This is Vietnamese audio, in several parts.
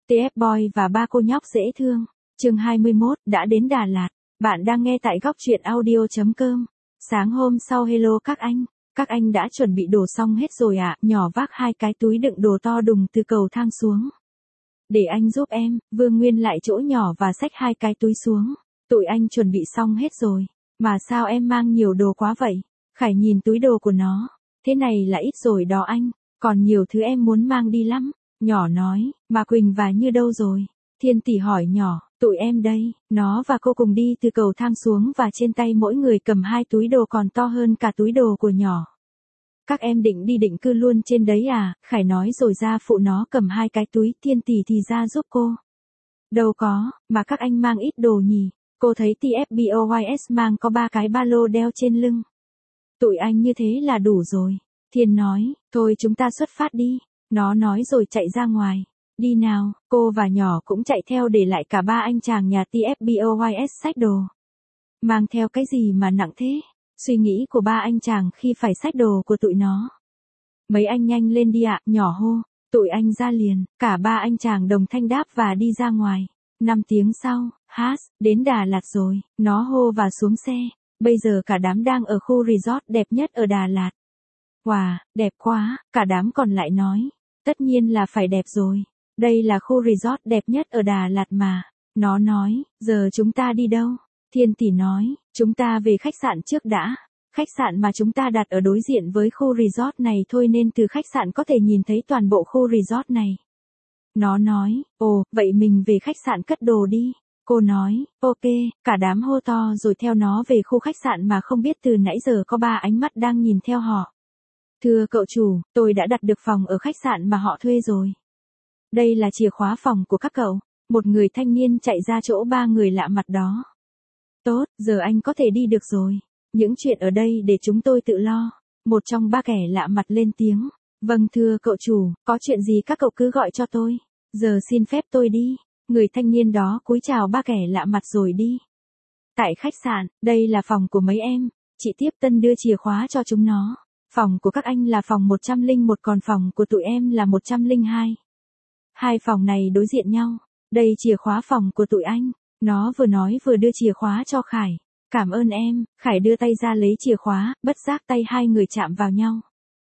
TF Boy và ba cô nhóc dễ thương. Chương 21 đã đến Đà Lạt. Bạn đang nghe tại góc truyện audio.com. Sáng hôm sau hello các anh đã chuẩn bị đồ xong hết rồi ạ. Nhỏ vác 2 cái túi đựng đồ to đùng từ cầu thang xuống. Để anh giúp em, Vương Nguyên lại chỗ nhỏ và xách 2 cái túi xuống. Tụi anh chuẩn bị xong hết rồi. Mà sao em mang nhiều đồ quá vậy? Khải nhìn túi đồ của nó. Thế này là ít rồi đó anh. Còn nhiều thứ em muốn mang đi lắm. Nhỏ nói, mà Quỳnh và Như đâu rồi? Thiên Tỷ hỏi nhỏ, tụi em đây. Nó và cô cùng đi từ cầu thang xuống và trên tay mỗi người cầm 2 túi đồ còn to hơn cả túi đồ của nhỏ. Các em định đi định cư luôn trên đấy à? Khải nói rồi ra phụ nó cầm 2 cái túi. Thiên Tỷ thì ra giúp cô. Đâu có, mà các anh mang ít đồ nhỉ? Cô thấy TFBOYS mang có 3 cái ba lô đeo trên lưng. Tụi anh như thế là đủ rồi. Thiên nói, thôi chúng ta xuất phát đi. Nó nói rồi chạy ra ngoài. Đi nào, cô và nhỏ cũng chạy theo để lại cả ba anh chàng nhà TFBOYS xách đồ. Mang theo cái gì mà nặng thế? Suy nghĩ của ba anh chàng khi phải xách đồ của tụi nó. Mấy anh nhanh lên đi ạ, nhỏ hô. Tụi anh ra liền, cả ba anh chàng đồng thanh đáp và đi ra ngoài. 5 tiếng sau, đến Đà Lạt rồi, nó hô và xuống xe. Bây giờ cả đám đang ở khu resort đẹp nhất ở Đà Lạt. Wow, đẹp quá, cả đám còn lại nói. Tất nhiên là phải đẹp rồi. Đây là khu resort đẹp nhất ở Đà Lạt mà. Nó nói, giờ chúng ta đi đâu? Thiên Tỷ nói, chúng ta về khách sạn trước đã. Khách sạn mà chúng ta đặt ở đối diện với khu resort này thôi nên từ khách sạn có thể nhìn thấy toàn bộ khu resort này. Nó nói, ồ, vậy mình về khách sạn cất đồ đi. Cô nói, ok, cả đám hô to rồi theo nó về khu khách sạn mà không biết từ nãy giờ có 3 ánh mắt đang nhìn theo họ. Thưa cậu chủ, tôi đã đặt được phòng ở khách sạn mà họ thuê rồi. Đây là chìa khóa phòng của các cậu. Một người thanh niên chạy ra chỗ 3 người lạ mặt đó. Tốt, giờ anh có thể đi được rồi. Những chuyện ở đây để chúng tôi tự lo. Một trong 3 kẻ lạ mặt lên tiếng. Vâng thưa cậu chủ, có chuyện gì các cậu cứ gọi cho tôi. Giờ xin phép tôi đi. Người thanh niên đó cúi chào 3 kẻ lạ mặt rồi đi. Tại khách sạn, đây là phòng của mấy em. Chị Tiếp Tân đưa chìa khóa cho chúng nó. Phòng của các anh là phòng 101 còn phòng của tụi em là 102. 2 phòng này đối diện nhau. Đây chìa khóa phòng của tụi anh. Nó vừa nói vừa đưa chìa khóa cho Khải. Cảm ơn em. Khải đưa tay ra lấy chìa khóa, bất giác tay hai người chạm vào nhau.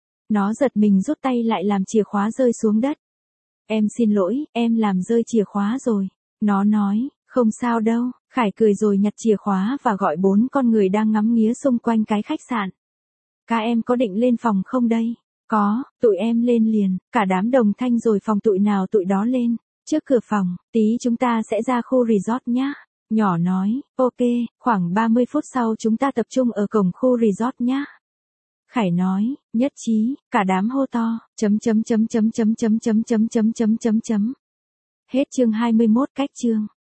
Nó giật mình rút tay lại làm chìa khóa rơi xuống đất. Em xin lỗi, em làm rơi chìa khóa rồi. Nó nói, không sao đâu. Khải cười rồi nhặt chìa khóa và gọi 4 con người đang ngắm nghía xung quanh cái khách sạn. Các em có định lên phòng không đây? Có, tụi em lên liền. Cả đám đồng thanh rồi phòng tụi nào tụi đó lên. Trước cửa phòng, tí chúng ta sẽ ra khu resort nhá. Nhỏ nói, ok, khoảng 30 phút sau chúng ta tập trung ở cổng khu resort nhá. Khải nói, nhất trí, cả đám hô to, Hết chương 21 cách chương.